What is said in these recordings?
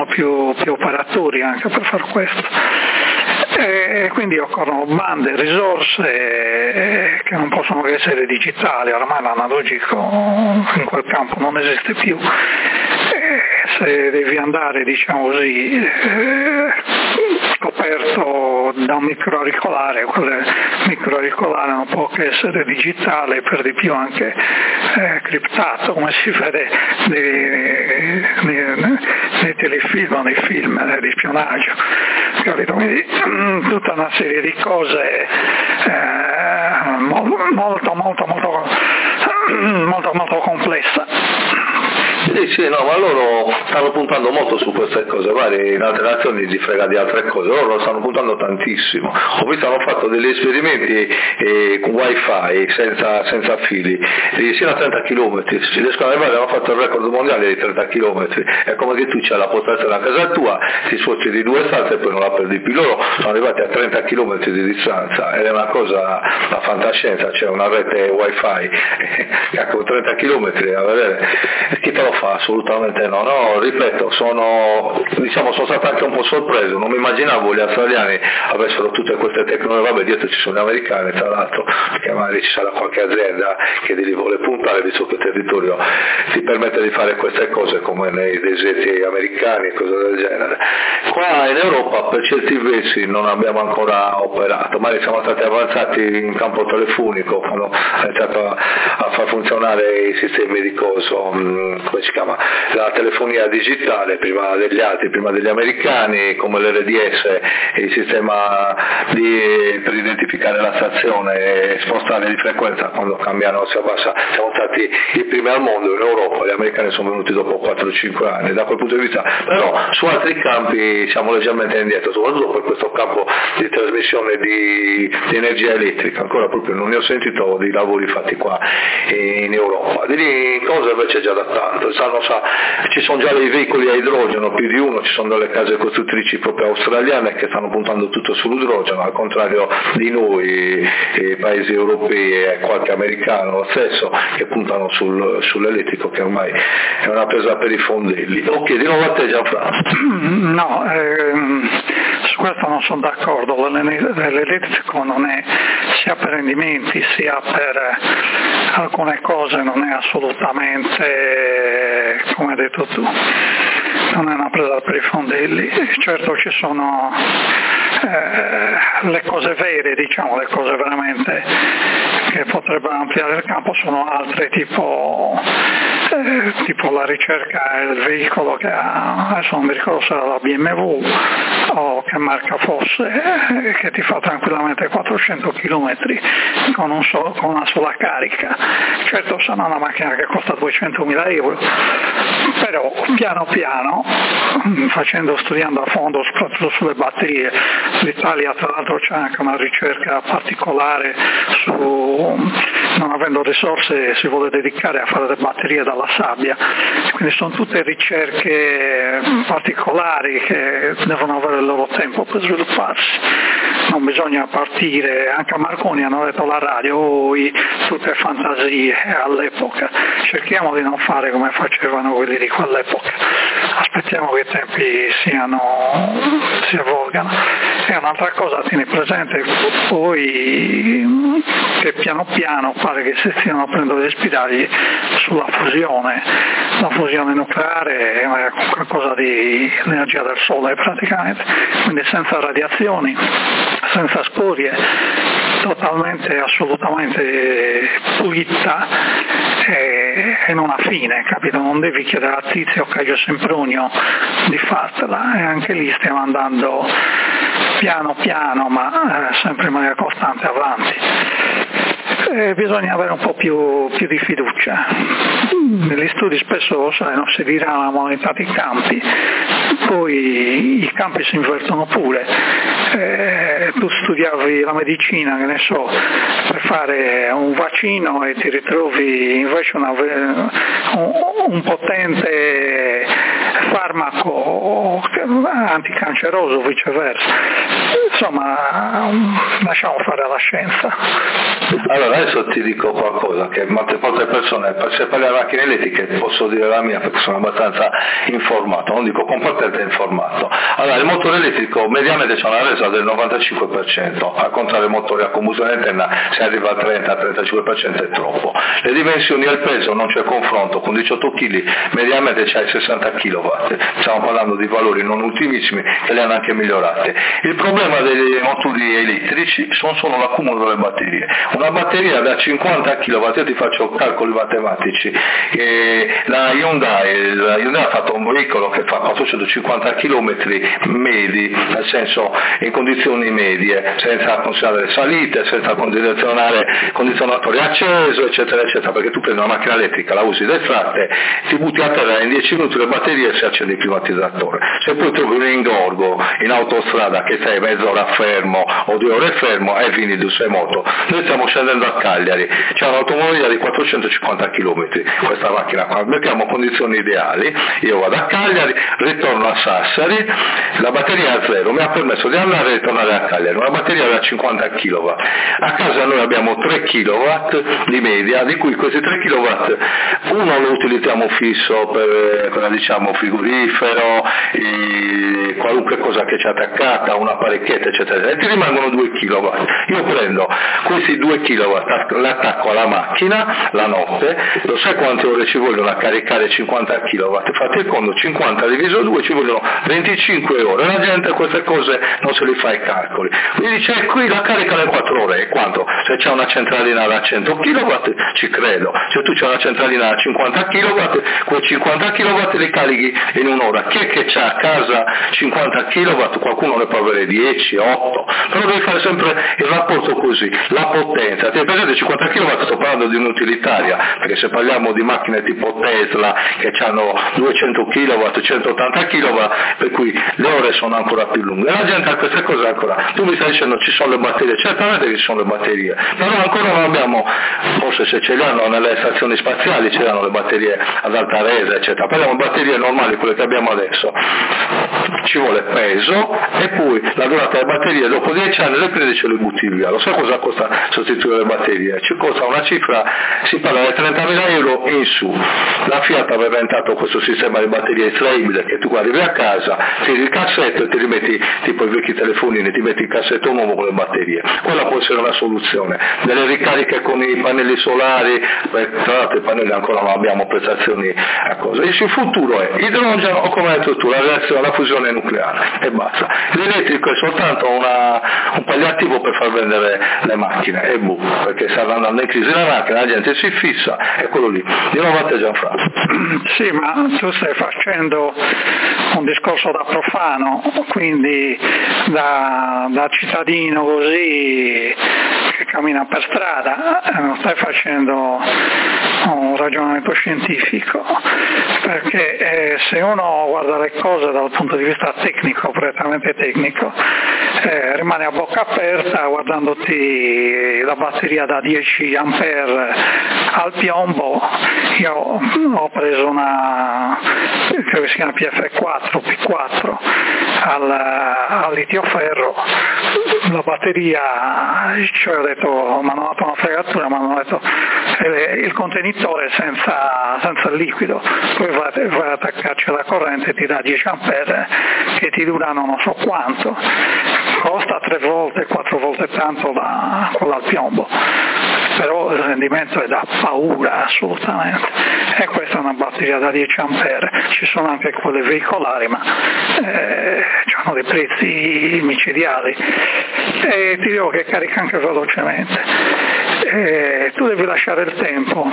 più operatori anche per far questo. E quindi occorrono bande, risorse che non possono essere digitali, ormai l'analogico in quel campo non esiste più. Se devi andare, diciamo così, coperto da un microauricolare, quel microauricolare non può che essere digitale, per di più anche criptato, come si vede nei telefilm o nei film di spionaggio, capito? Quindi tutta una serie di cose molto complessa. Sì, no, ma loro stanno puntando molto su queste cose, magari in altre nazioni si frega di altre cose, loro stanno puntando tantissimo. Ho visto hanno fatto degli esperimenti con wifi senza fili, sino a 30 km, si riescono ad arrivare, hanno fatto il record mondiale di 30 km, è come che tu c'hai la postazione a casa tua, ti sposti di 2 stanze e poi non la perdi più. Loro sono arrivati a 30 km di distanza ed è una cosa, la fantascienza, c'è una rete wifi con 30 km a vedere, chi te lo fa? Assolutamente no, ripeto, sono stato anche un po' sorpreso, non mi immaginavo gli australiani avessero tutte queste tecnologie, vabbè dietro ci sono gli americani tra l'altro, perché magari ci sarà qualche azienda che li vuole puntare visto che il territorio ti permette di fare queste cose come nei deserti americani e cose del genere. Qua in Europa per certi versi non abbiamo ancora operato, magari siamo stati avanzati in campo telefonico quando ha iniziato a far funzionare i sistemi di come si chiama, la telefonia digitale prima degli altri, prima degli americani, come l'RDS, il sistema per identificare la stazione e spostare di frequenza quando cambiano, si abbassa. Siamo stati i primi al mondo in Europa, gli americani sono venuti dopo 4-5 anni, da quel punto di vista, però su altri campi siamo leggermente indietro, soprattutto per questo campo di trasmissione di energia elettrica, ancora proprio non ne ho sentito di lavori fatti qua in Europa, di cose invece già da tanto. Ci sono già dei veicoli a idrogeno, più di uno, ci sono delle case costruttrici proprio australiane che stanno puntando tutto sull'idrogeno, al contrario di noi, i paesi europei e qualche americano lo stesso, che puntano sull'elettrico, che ormai è una presa per i fondelli. Ok, di nuovo a te Gianfranco. No, su questo non sono d'accordo, l'elettrico non è, sia per rendimenti sia per alcune cose, non è assolutamente, come hai detto tu, non è una presa per i fondelli. Certo ci sono le cose vere, diciamo, le cose veramente che potrebbero ampliare il campo sono altre, tipo la ricerca e il veicolo che adesso non mi ricordo se era la BMW o che marca fosse, che ti fa tranquillamente 400 km con una sola carica. Certo sarà una macchina che costa 200.000 euro, però piano piano, studiando a fondo soprattutto sulle batterie, l'Italia tra l'altro c'è anche una ricerca particolare non avendo risorse si vuole dedicare a fare le batterie dalla sabbia, quindi sono tutte ricerche particolari che devono avere il loro tempo per svilupparsi, non bisogna partire. Anche a Marconi hanno detto alla radio tutte fantasie all'epoca, cerchiamo di non fare come facevano quelli di quell'epoca, aspettiamo che i tempi si evolgano. E un'altra cosa, tieni presente poi che piano piano pare che si stiano aprendo degli spiragli sulla fusione. La fusione nucleare è qualcosa di energia del sole praticamente, quindi senza radiazioni, senza scorie, totalmente, assolutamente pulita e non ha fine, capito? Non devi chiedere a Tizio, Caio Sempronio di fartela, e anche lì stiamo andando piano piano ma sempre in maniera costante avanti. Bisogna avere un po' più di fiducia. Negli studi spesso si dirà la moneta di campi, poi i campi si invertono pure. Tu studiavi la medicina, che ne so, per fare un vaccino e ti ritrovi invece un potente farmaco anticanceroso, viceversa. Insomma, lasciamo fare alla scienza. Allora adesso ti dico qualcosa che molte persone, se parli di macchine elettriche posso dire la mia perché sono abbastanza informato, non dico completamente informato. Allora il motore elettrico mediamente c'è una resa del 95%, al contrario il motore a combustione interna se arriva al 30-35% è troppo. Le dimensioni e il peso non c'è confronto, con 18 kg mediamente c'è 60 kW, stiamo parlando di valori non ultimissimi che li hanno anche migliorati. Il problema dei motori elettrici sono solo l'accumulo delle batterie. Una batteria da 50 kW, io ti faccio calcoli matematici, la Hyundai ha fatto un veicolo che fa 450 km medi, nel senso in condizioni medie, senza considerare salite, senza condizionatori acceso, eccetera, eccetera, perché tu prendi una macchina elettrica, la usi d'estate, ti butti a terra in 10 minuti le batterie e si accende il climatizzatore. Se poi trovi un ingorgo in autostrada che sei mezz'ora fermo o 2 ore fermo e fini di sei moto. Noi stiamo scendendo a Cagliari, c'è un'automobile di 450 km, questa macchina qua, mettiamo condizioni ideali, io vado a Cagliari, ritorno a Sassari, la batteria è a zero, mi ha permesso di andare e ritornare a Cagliari, una batteria da 50 kW. A casa noi abbiamo 3 kW di media, di cui questi 3 kW uno lo utilizziamo fisso per diciamo frigorifero, qualunque cosa che c'è attaccata, una apparecchietta eccetera, e ti rimangono 2 kW. Io prendo questi 2 kW, l'attacco alla macchina la notte, lo sai quante ore ci vogliono a caricare 50 kW? Fate il conto, 50 diviso 2 ci vogliono 25 ore, la gente queste cose non se li fa i calcoli, mi dice qui la carica in 4 ore, e quanto? Se c'è una centralina da 100 kW ci credo, se tu c'è una centralina da 50 kW, quei 50 kW li carichi in un'ora. Chi è che c'ha a casa 50 kW? Qualcuno ne può avere 10, 8, però devi fare sempre il rapporto così, la potenza. Ti presente 50 kW, sto parlando di un'utilitaria, perché se parliamo di macchine tipo Tesla che hanno 200 kW, 180 kW, per cui le ore sono ancora più lunghe. La gente ha queste cose ancora. Tu mi stai dicendo ci sono le batterie, certamente che ci sono le batterie, però ancora non abbiamo, forse se ce le hanno nelle stazioni spaziali ce l'hanno le batterie ad alta resa eccetera, parliamo di batterie normali, quelle che abbiamo adesso, ci vuole peso e poi la durata delle batterie dopo 10 anni le prendi e ce le butti via. Lo sai cosa costa sostituire le batterie? Ci costa una cifra, si parla di 30.000 euro in su. La Fiat aveva inventato questo sistema di batterie estraibile che tu arrivi a casa, tiri il cassetto e ti rimetti, tipo i vecchi telefonini, ti metti il cassetto nuovo con le batterie. Quella può essere una soluzione. Delle ricariche con i pannelli solari, tra l'altro i pannelli ancora non abbiamo prestazioni a cosa. Il futuro è idrogeno o, come hai detto tu, la reazione, la fusione nucleare e basta. L'elettrico è soltanto un palliativo per far vendere le macchine e perché stanno andando in crisi la macchina, la gente si fissa e quello lì. Di nuovo a te Gianfranco. Sì, ma tu stai facendo un discorso da profano, quindi da cittadino così che cammina per strada, non stai facendo un ragionamento scientifico, perché se uno guarda le cose dal punto di vista tecnico, prettamente tecnico, rimane a bocca aperta guardandoti la batteria da 10 ampere al piombo. Io ho preso una, credo che si chiama PF4, P4 al litio-ferro, la batteria, ci ho detto, mi hanno dato una fregatura, mi hanno detto il contenitore senza il liquido, poi vai ad attaccarci alla corrente, ti dà 10 ampere che ti durano non so quanto, costa 3 volte, 4 volte tanto quello al piombo, però il rendimento è da paura assolutamente, e questa è una batteria da 10 ampere, ci sono anche quelle veicolari ma hanno dei prezzi micidiali e ti dico che carica anche velocemente. Tu devi lasciare il tempo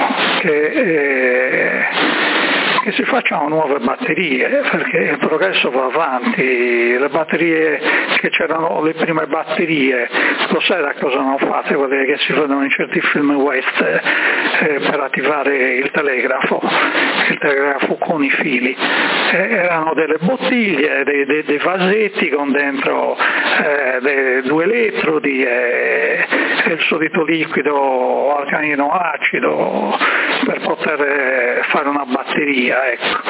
che si facciano nuove batterie, perché il progresso va avanti. Le batterie che c'erano, le prime batterie, lo sai da cosa hanno fatte, quelle che si vedono in certi film west per attivare il telegrafo con i fili, erano delle bottiglie, dei vasetti con dentro 2 elettrodi e il solito liquido alcalino acido per poter fare una batteria, ecco.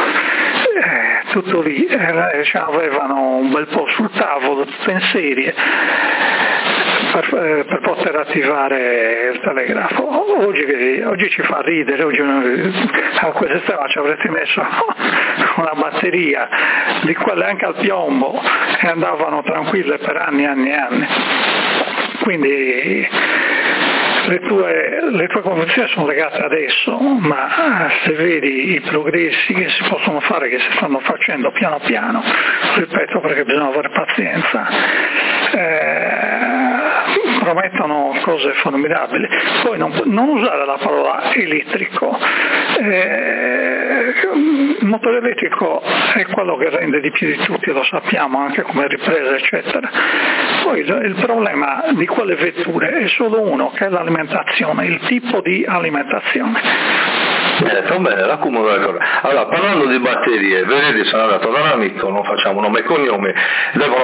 Tutto lì, avevano un bel po' sul tavolo, tutto in serie. per poter attivare il telegrafo. Oggi ci fa ridere, oggi a quel sistema ci avresti messo una batteria di quelle anche al piombo e andavano tranquille per anni e anni e anni. Quindi le tue convinzioni sono legate adesso, ma se vedi i progressi che si possono fare, che si stanno facendo piano piano, ripeto perché bisogna avere pazienza, promettono cose formidabili. Poi non usare la parola elettrico. Il motore elettrico è quello che rende di più di tutti, lo sappiamo, anche come ripresa eccetera. Poi il problema di quelle vetture è solo uno, che è l'alimentazione, il tipo di alimentazione. Bene, l'accumulo del corrente. Allora, parlando di batterie, venerdì sono andato da un amico, non facciamo nome e cognomi, devono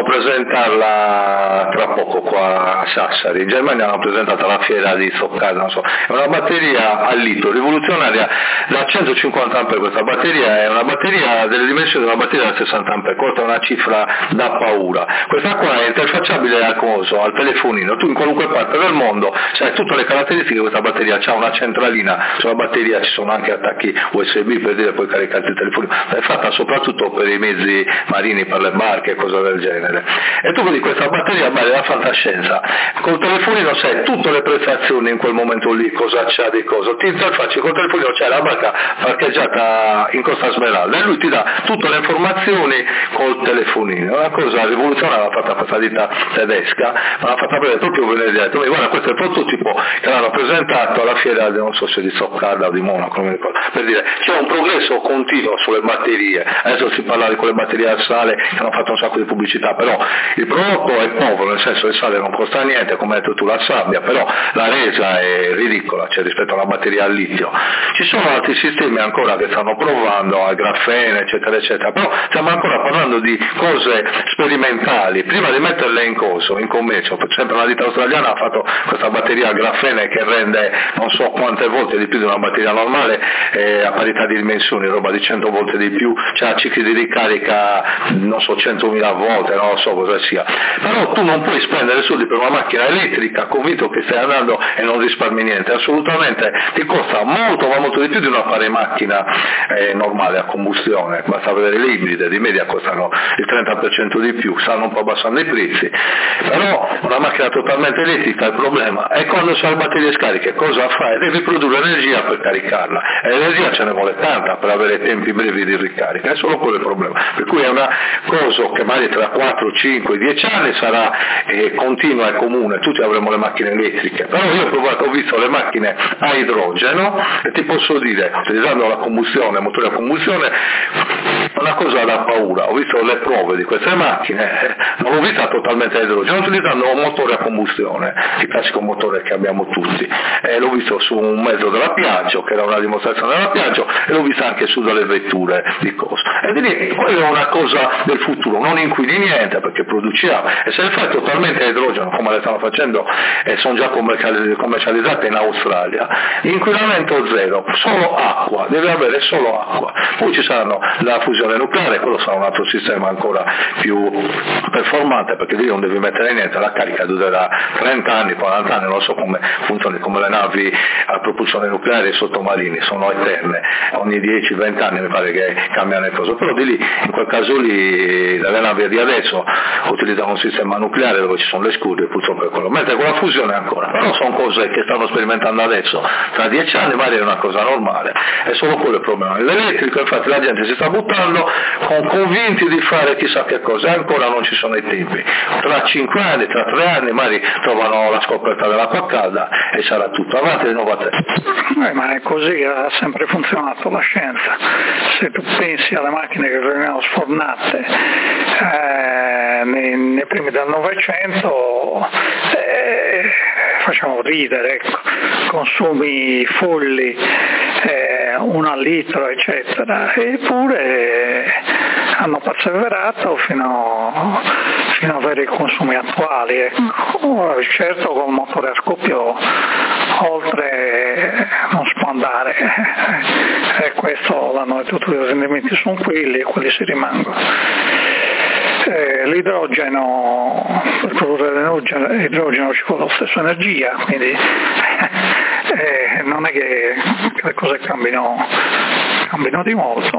presentarla tra poco qua a Sassari. In Germania hanno presentato alla fiera di Stoccarda, non so. È una batteria a litio, rivoluzionaria, da 150 A. Questa batteria è una batteria delle dimensioni di una batteria da 60 A, questa è una cifra da paura. Questa qua è interfacciabile al telefonino, tu in qualunque parte del mondo sai tutte le caratteristiche di questa batteria, c'ha una centralina, sulla batteria ci sono anche attacchi USB per dire puoi caricare il telefono, è fatta soprattutto per i mezzi marini, per le barche e cose del genere. E tu vedi questa batteria vale la fantascienza, col telefonino sai tutte le prestazioni in quel momento lì, cosa c'ha di cosa, ti interfacci col telefonino, c'è la barca parcheggiata in Costa Smeralda e lui ti dà tutte le informazioni col telefonino. È una cosa rivoluzionaria, l'ha fatta questa ditta tedesca, ma l'ha fatta vedere proprio venerdì, ha detto guarda questo è il prototipo che l'hanno presentato alla fiera non so se di Stoccarda o di Monaco, per dire c'è un progresso continuo sulle batterie. Adesso si parla di quelle batterie al sale che hanno fatto un sacco di pubblicità, però il prodotto è povero, nel senso che il sale non costa niente, come hai detto tu la sabbia, però la resa è ridicola, cioè rispetto a una batteria al litio. Ci sono altri sistemi ancora che stanno provando al grafene eccetera eccetera, però stiamo ancora parlando di cose sperimentali. Prima di metterle in commercio, per esempio una ditta australiana ha fatto questa batteria al grafene che rende non so quante volte di più di una batteria normale, a parità di dimensioni, roba di 100 volte di più, c'ha cicli di ricarica non so 100.000 volte, non so cosa sia, però tu non puoi spendere soldi per una macchina elettrica convinto che stai andando e non risparmi niente, assolutamente, ti costa molto ma molto di più di una pari macchina normale a combustione, basta vedere le ibride, di media costano il 30% di più, stanno un po' abbassando i prezzi, però una macchina totalmente elettrica il problema è quando c'è le batterie scariche, cosa fai? Devi produrre energia per caricarla, e l'energia ce ne vuole tanta per avere tempi brevi di ricarica, è solo quello il problema, per cui è una cosa che magari tra 4, 5, 10 anni sarà continua e comune, tutti avremo le macchine elettriche, però io ho visto le macchine a idrogeno e ti posso dire, utilizzando la combustione, motore a combustione, una cosa da paura, ho visto le prove di queste macchine, non l'ho vista totalmente a idrogeno, utilizzando un motore a combustione, il classico motore che abbiamo tutti, l'ho visto su un mezzo della Piaggio, che era una dimostrazione della Piaggio, e l'ho vista anche su delle vetture di costo. E di lì, quella è una cosa del futuro, non inquini niente perché produciamo, e se le fai totalmente a idrogeno, come le stanno facendo e sono già commercializzate in Australia, inquinamento zero, solo acqua, deve avere solo acqua. Poi ci saranno la fusione nucleare, quello sarà un altro sistema ancora più performante, perché lì non devi mettere niente, la carica durerà 30 anni, 40 anni, non so come funzioni, come le navi a propulsione nucleare e i sottomarini, sono eterne, ogni 10-20 anni mi pare che cambiano le cose, però di lì, in quel caso lì, le navi di adesso utilizzano un sistema nucleare dove ci sono le scure, purtroppo è quello, mentre con la fusione ancora, però sono cose che stanno sperimentando adesso, tra 10 anni magari è una cosa normale, è solo quello il problema. L'elettrico, infatti la gente si sta buttando convinti di fare chissà che cosa, e ancora non ci sono i tempi, tra 5 anni, tra 3 anni magari trovano la scoperta dell'acqua calda e sarà tutto, avanti di nuovo a te. Ma è così, ha sempre funzionato la scienza. Se tu pensi alle macchine che venivano sfornate nei primi del Novecento, facciamo ridere, ecco, consumi folli, 1 al litro eccetera, eppure hanno perseverato fino ad avere i consumi attuali, ecco. Certo col motore a scoppio oltre non si può andare, e questo l'hanno detto, tutti i rendimenti sono quelli e quelli si rimangono. l'idrogeno, per produrre l'idrogeno ci vuole la stessa energia, quindi non è che le cose cambino di molto,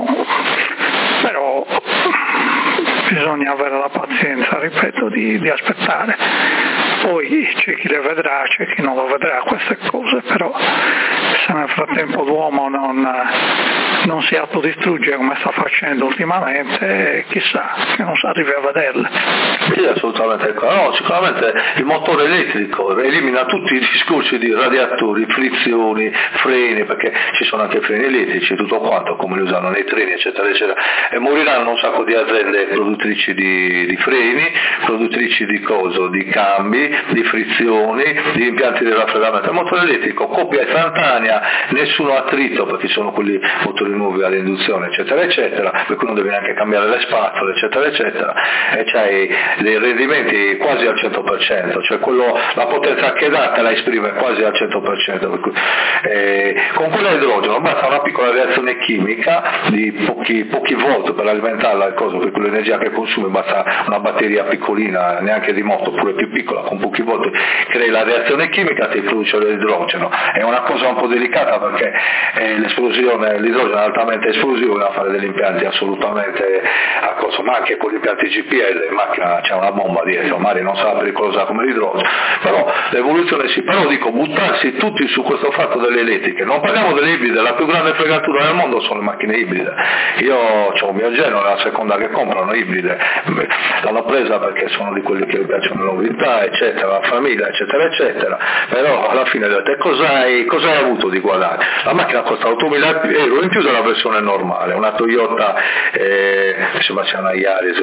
però bisogna avere la pazienza, ripeto, di aspettare. Poi c'è chi le vedrà, c'è chi non lo vedrà queste cose, però se nel frattempo l'uomo non si autodistrugge come sta facendo ultimamente, chissà che non si arrivi a vederle. Sì, assolutamente. No, sicuramente il motore elettrico elimina tutti i discorsi di radiatori, frizioni, freni, perché ci sono anche freni elettrici, tutto quanto, come li usano nei treni, eccetera, eccetera, e moriranno un sacco di aziende produttrici di freni, produttrici di cambi, di frizioni, di impianti di raffreddamento. Il motore elettrico, coppia istantanea, nessuno attrito, perché sono quelli motori nuovi all'induzione, eccetera, eccetera, per cui non devi neanche cambiare le spazzole, eccetera, eccetera, e c'hai dei rendimenti quasi al 100%, cioè la potenza che dà te la esprime quasi al 100%, per cui, con quella idrogeno basta una piccola reazione chimica di pochi volt per alimentarla, per cui l'energia che consumi basta una batteria piccolina, neanche di moto, pure più piccola, con pochi volt crei la reazione chimica, ti produce l'idrogeno. È una cosa un po' delicata perché l'idrogeno è altamente esplosivo, da fare degli impianti assolutamente a costo, ma anche con gli impianti GPL in macchina c'è una bomba dietro, magari non sarà pericolosa come l'idrogeno, però l'evoluzione sì, però dico buttarsi tutti su questo fatto delle elettriche, non parliamo delle ibride, la più grande fregatura del mondo sono le macchine ibride. Io ho un mio genero, la seconda che comprano ibride, l'hanno presa perché sono di quelli che piacciono le novità, eccetera, la famiglia, eccetera, eccetera, però alla fine ho detto cosa hai avuto di guadagno? La macchina costa 8.000 euro in più della versione normale, una Toyota, sembra sia una Yaris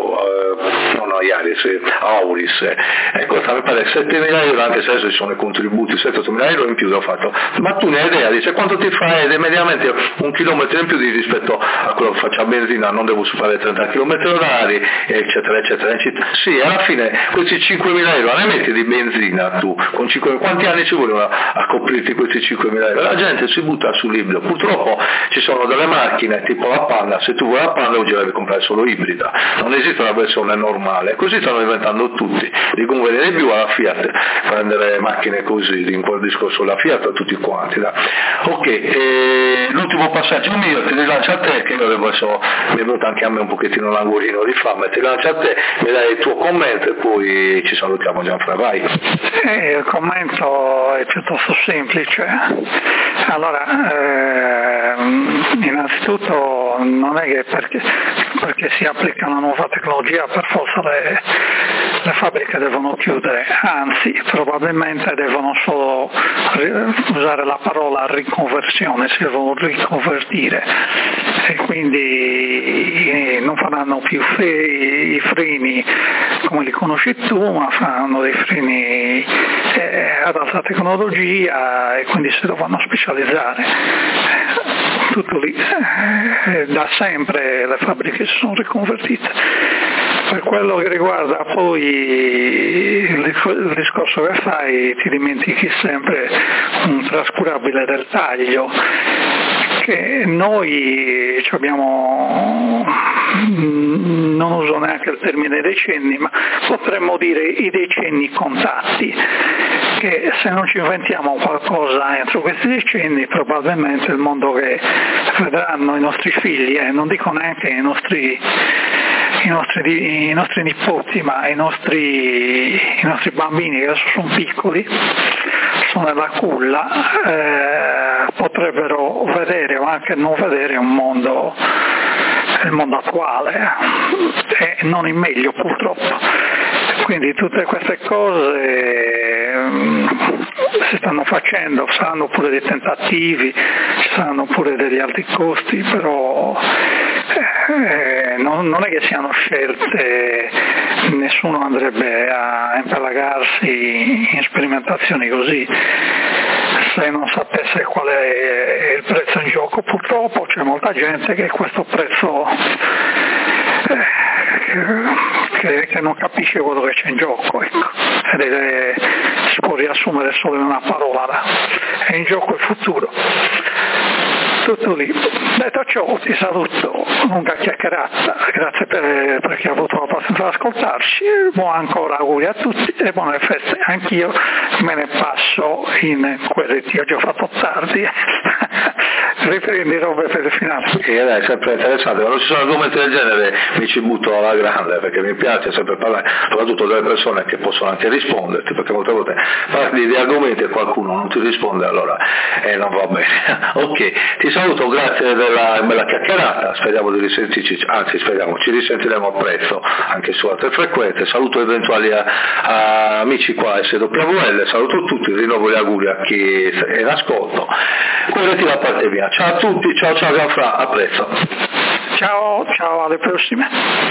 non una Yaris, Auris, e costa mi pare 7.000 euro, anche se adesso ci sono i contributi, 7.000 euro in più l'ho fatto, ma tu ne hai idea, dice quanto ti fa mediamente un chilometro in più rispetto a quello che faccio a benzina, non devo superare 30 km orari, eccetera, eccetera. Sì, alla fine questi 5.000 euro ne metti di benzina tu, quanti anni ci vogliono a coprirti questi 5.000 euro? La gente si butta sull'ibrido, purtroppo ci sono delle macchine tipo la Panda, se tu vuoi la Panda oggi devi comprare solo ibrida, non esiste una versione normale, così stanno diventando tutti, di convenire più alla Fiat prendere macchine così, in quel discorso la Fiat a tutti quanti. Ok, l'ultimo passaggio mio, ti rilancio a te, che io adesso mi è venuto anche a me un pochettino l'angolino di fame, ti rilancio a te, mi dai il tuo commento e poi ci salutiamo. Gianfranco, vai. Il commento è piuttosto semplice. Allora, innanzitutto non è che perché si applica una nuova tecnologia per forza le fabbriche devono chiudere, anzi probabilmente devono solo usare la parola riconversione, si devono riconvertire e quindi non faranno più i freni come li conosci tu, ma faranno dei freni ad alta tecnologia e quindi si dovranno specializzare. Tutto lì, da sempre le fabbriche si sono riconvertite. Per quello che riguarda poi il discorso che fai, ti dimentichi sempre un trascurabile dettaglio, che noi abbiamo, non uso neanche il termine decenni, ma potremmo dire i decenni contatti, che se non ci inventiamo qualcosa entro questi decenni probabilmente il mondo che vedranno i nostri figli, non dico neanche i nostri nipoti, ma i nostri bambini che adesso sono piccoli, sono nella culla, potrebbero vedere o anche non vedere il mondo attuale e non in meglio purtroppo. Quindi tutte queste cose si stanno facendo, saranno pure dei tentativi, ci saranno pure degli alti costi, però non è che siano scelte, nessuno andrebbe a impelagarsi in sperimentazioni così se non sapesse qual è il prezzo in gioco. Purtroppo c'è molta gente che questo prezzo che non capisce quello che c'è in gioco, ecco. Si può riassumere solo in una parola, è in gioco il futuro. tutto lì. Detto ciò, ti saluto, lunga chiacchierata, grazie per chi ha avuto la pazienza di ascoltarci, buon ancora auguri a tutti e buone feste. Anch'io me ne passo in quelli che oggi ho fatto tardi, riprendi robe per il finale. È sempre interessante, quando ci sono argomenti del genere mi ci butto alla grande, perché mi piace sempre parlare, soprattutto delle persone che possono anche risponderti, perché molte volte parli di argomenti e qualcuno non ti risponde, allora non va bene. Ok, ti saluto, grazie della bella chiacchierata, speriamo di risentirci, anzi speriamo, ci risentiremo presto anche su altre frequenze. Saluto eventuali amici qua a SWL, saluto tutti, rinnovo gli auguri a chi è in ascolto. Corretti da parte mia, ciao a tutti, ciao Gianfra, a presto. Ciao, alle prossime.